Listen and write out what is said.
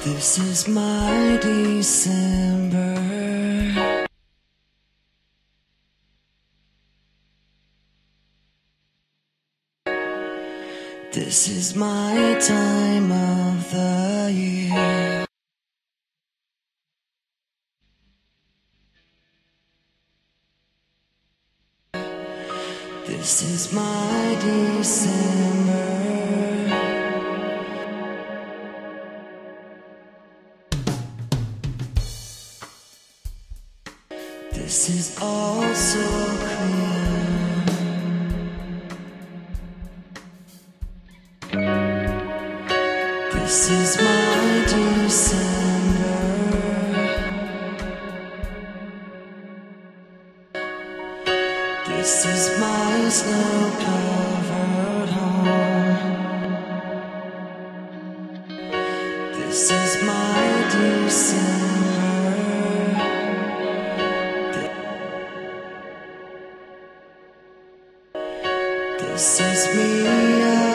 This is my December. This is my time of the year. This is my December. This is all so clear. This is my December. This is my snow-covered home. This is my December. This is me.